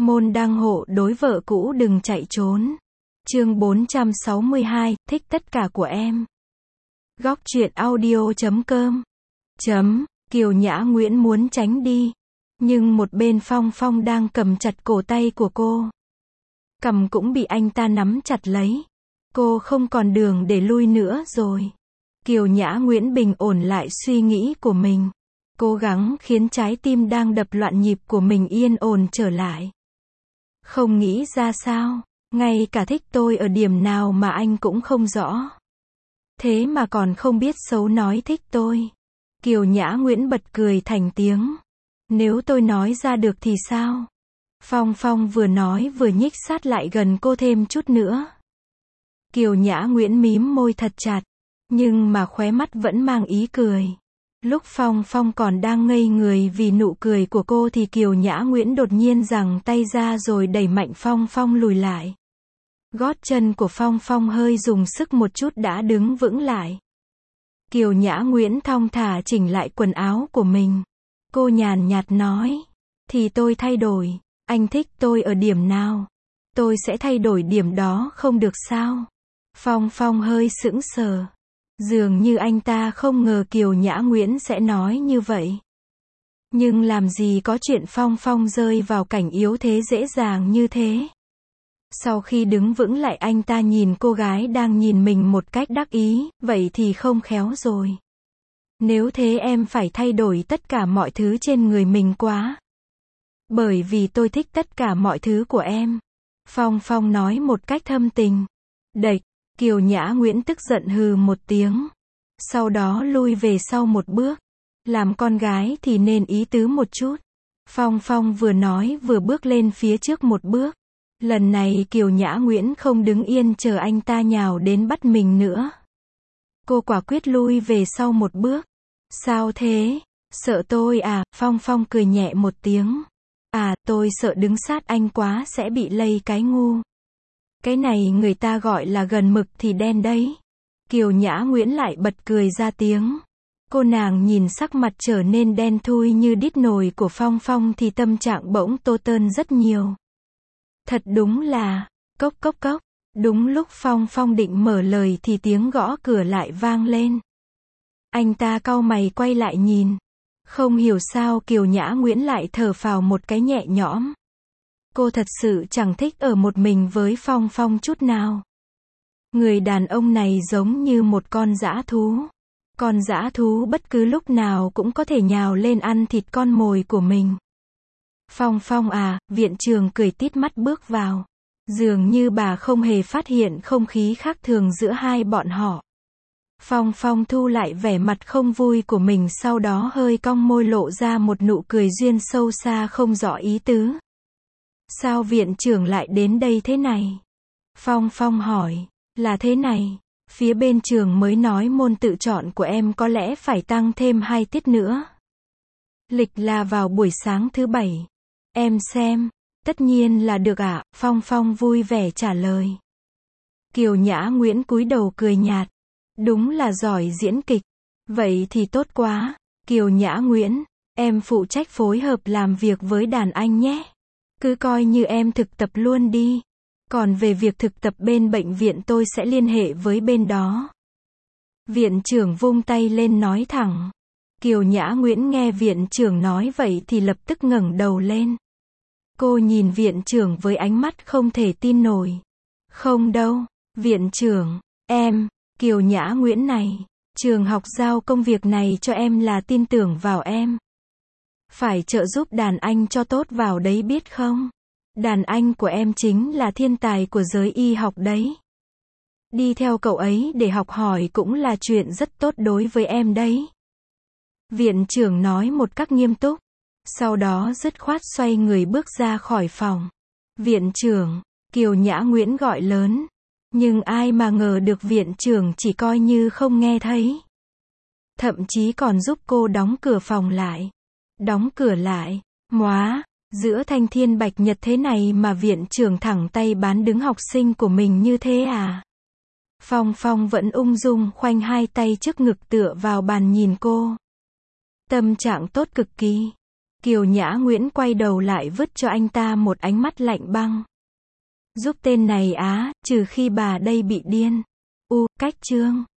Môn đăng hộ đối vợ cũ đừng chạy trốn. Chương 462, thích tất cả của em. Góc truyện audio.com. Kiều Nhã Nguyễn muốn tránh đi. Nhưng một bên Phong Phong đang cầm chặt cổ tay của cô. Cầm cũng bị anh ta nắm chặt lấy. Cô không còn đường để lui nữa rồi. Kiều Nhã Nguyễn bình ổn lại suy nghĩ của mình. Cố gắng khiến trái tim đang đập loạn nhịp của mình yên ổn trở lại. Không nghĩ ra sao, ngay cả thích tôi ở điểm nào mà anh cũng không rõ. Thế mà còn không biết xấu nói thích tôi. Kiều Nhã Nguyễn bật cười thành tiếng. Nếu tôi nói ra được thì sao? Phong Phong vừa nói vừa nhích sát lại gần cô thêm chút nữa. Kiều Nhã Nguyễn mím môi thật chặt, nhưng mà khóe mắt vẫn mang ý cười. Lúc Phong Phong còn đang ngây người vì nụ cười của cô thì Kiều Nhã Nguyễn đột nhiên giằng tay ra rồi đẩy mạnh Phong Phong lùi lại. Gót chân của Phong Phong hơi dùng sức một chút đã đứng vững lại. Kiều Nhã Nguyễn thong thả chỉnh lại quần áo của mình. Cô nhàn nhạt nói, thì tôi thay đổi, anh thích tôi ở điểm nào? Tôi sẽ thay đổi điểm đó không được sao? Phong Phong hơi sững sờ. Dường như anh ta không ngờ Kiều Nhã Nguyễn sẽ nói như vậy. Nhưng làm gì có chuyện Phong Phong rơi vào cảnh yếu thế dễ dàng như thế. Sau khi đứng vững lại anh ta nhìn cô gái đang nhìn mình một cách đắc ý, vậy thì không khéo rồi. Nếu thế em phải thay đổi tất cả mọi thứ trên người mình quá. Bởi vì tôi thích tất cả mọi thứ của em. Phong Phong nói một cách thâm tình. Đệch, Kiều Nhã Nguyễn tức giận hừ một tiếng. Sau đó lui về sau một bước. Làm con gái thì nên ý tứ một chút. Phong Phong vừa nói vừa bước lên phía trước một bước. Lần này Kiều Nhã Nguyễn không đứng yên chờ anh ta nhào đến bắt mình nữa. Cô quả quyết lui về sau một bước. Sao thế? Sợ tôi à? Phong Phong cười nhẹ một tiếng. À, tôi sợ đứng sát anh quá sẽ bị lây cái ngu. Cái này người ta gọi là gần mực thì đen đấy. Kiều Nhã Nguyễn lại bật cười ra tiếng. Cô nàng nhìn sắc mặt trở nên đen thui như đít nồi của Phong Phong thì tâm trạng bỗng tô tơn rất nhiều. Thật đúng là, cốc cốc cốc. Đúng lúc Phong Phong định mở lời thì tiếng gõ cửa lại vang lên. Anh ta cau mày quay lại nhìn. Không hiểu sao Kiều Nhã Nguyễn lại thở phào một cái nhẹ nhõm. Cô thật sự chẳng thích ở một mình với Phong Phong chút nào. Người đàn ông này giống như một con dã thú. Con dã thú bất cứ lúc nào cũng có thể nhào lên ăn thịt con mồi của mình. Phong Phong à, viện trưởng cười tít mắt bước vào. Dường như bà không hề phát hiện không khí khác thường giữa hai bọn họ. Phong Phong thu lại vẻ mặt không vui của mình sau đó hơi cong môi lộ ra một nụ cười duyên sâu xa không rõ ý tứ. Sao viện trưởng lại đến đây thế này? Phong Phong hỏi, là thế này, phía bên trường mới nói môn tự chọn của em có lẽ phải tăng thêm 2 tiết nữa. Lịch là vào buổi sáng thứ 7. Em xem, tất nhiên là được ạ, Phong Phong vui vẻ trả lời. Kiều Nhã Nguyễn cúi đầu cười nhạt. Đúng là giỏi diễn kịch. Vậy thì tốt quá. Kiều Nhã Nguyễn, em phụ trách phối hợp làm việc với đàn anh nhé. Cứ coi như em thực tập luôn đi. Còn về việc thực tập bên bệnh viện tôi sẽ liên hệ với bên đó. Viện trưởng vung tay lên nói thẳng. Kiều Nhã Nguyễn nghe viện trưởng nói vậy thì lập tức ngẩng đầu lên. Cô nhìn viện trưởng với ánh mắt không thể tin nổi. Không đâu, viện trưởng, em, Kiều Nhã Nguyễn này, trường học giao công việc này cho em là tin tưởng vào em. Phải trợ giúp đàn anh cho tốt vào đấy biết không? Đàn anh của em chính là thiên tài của giới y học đấy. Đi theo cậu ấy để học hỏi cũng là chuyện rất tốt đối với em đấy. Viện trưởng nói một cách nghiêm túc. Sau đó dứt khoát xoay người bước ra khỏi phòng. Viện trưởng, Kiều Nhã Nguyễn gọi lớn. Nhưng ai mà ngờ được viện trưởng chỉ coi như không nghe thấy. Thậm chí còn giúp cô đóng cửa phòng lại. Đóng cửa lại. Móa, giữa thanh thiên bạch nhật thế này mà viện trưởng thẳng tay bán đứng học sinh của mình như thế à? Phong Phong vẫn ung dung khoanh hai tay trước ngực tựa vào bàn nhìn cô. Tâm trạng tốt cực kỳ. Kiều Nhã Nguyễn quay đầu lại vứt cho anh ta một ánh mắt lạnh băng. Giúp tên này á, trừ khi bà đây bị điên. Cách chương